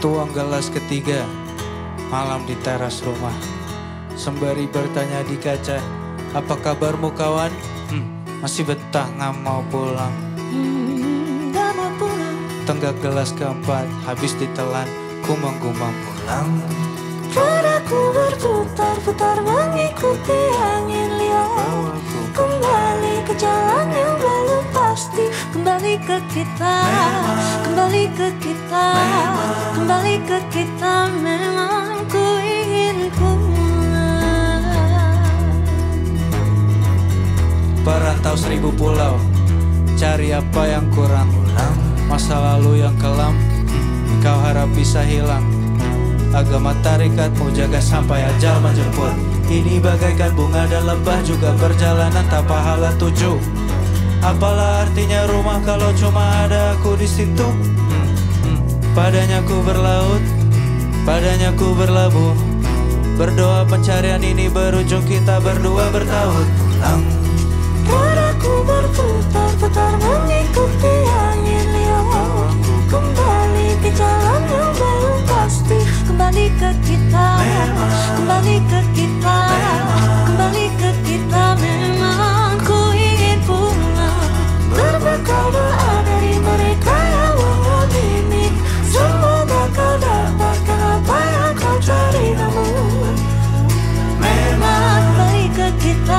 Tuang gelas ketiga, malam di teras rumah. Sembari bertanya di kaca, apa kabarmu kawan? Masih betah nggak mau pulang? Nggak mau pulang. Tenggak gelas keempat, habis ditelan, ku menggumam pulang. Rodaku berputar-putar mengikuti angin liar. Kembali ke jalan yang belum pasti. Kembali ke kita, kembali ke kita, kembali ke kita. Memang ku ingin pulang. Perantau 1000 pulau, cari apa yang kurang. Masa lalu yang kelam, kau harap bisa hilang. Agama tarikatmu jaga sampai ajal menjemput. Ini bagaikan bunga dan lebah, juga perjalanan tak pahala tuju. Apalah artinya rumah kalau cuma ada aku di situ. Padanya ku berlaut, padanya ku berlabuh. Berdoa pencarian ini berujung kita berdua bertaut pulang. Rodaku berputar-putar mengikuti angin liar. Kembali ke jalan yang belum pasti. Kembali ke kita, kembali ke kita, kembali ke kita. Memang ku ingin pulang. Berbekal doa dari mereka yang mengamini. Semoga kau dapatkan apa yang kau cari, namun memang kembali ke kita.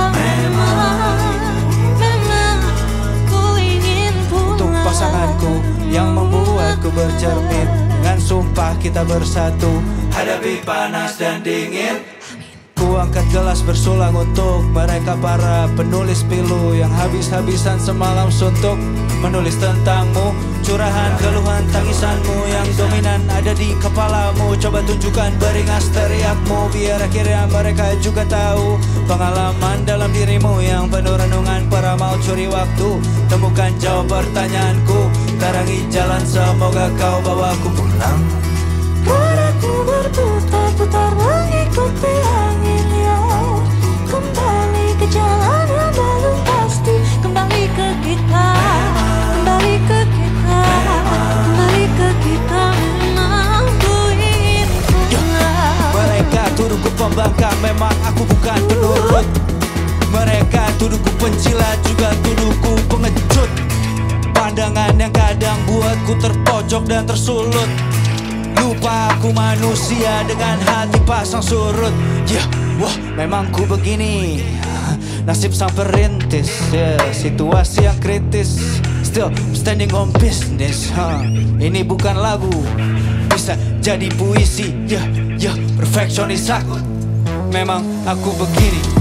Memang ku ingin pulang. Untuk pasanganku yang membuatku bercermin, dengan sumpah kita bersatu hadapi panas dan dingin. Ku angkat gelas bersulang untuk mereka para penulis pilu yang habis-habisan semalam suntuk menulis tentangmu. Curahan, keluhan, tangisanmu yang dominan ada di kepalamu. Coba tunjukkan beringas teriakmu, biar akhirnya mereka juga tahu pengalaman dalam dirimu yang penuh renungan. Para mau curi waktu, temukan jawab pertanyaanku. Tarangi jalan, semoga kau bawaku pulang. Rodaku berputar-putar mengikuti angin liar. Kembali ke jalan yang belum pasti. Kembali ke kita, kembali ke kita, kembali ke kita. Memang ku ingin pulang. Mereka tuduhku pembangkang, memang aku bukan penurut. Mereka tuduhku pencilat, juga tuduhku pengecut. Pandangan yang kadang buatku terpojok dan tersulut. Lupa aku manusia dengan hati pasang surut. Wah memang ku begini. Nasib sang perintis, situasi yang kritis. Still standing on business. Ini bukan lagu, bisa jadi puisi. Perfeksionis aku. Memang aku begini.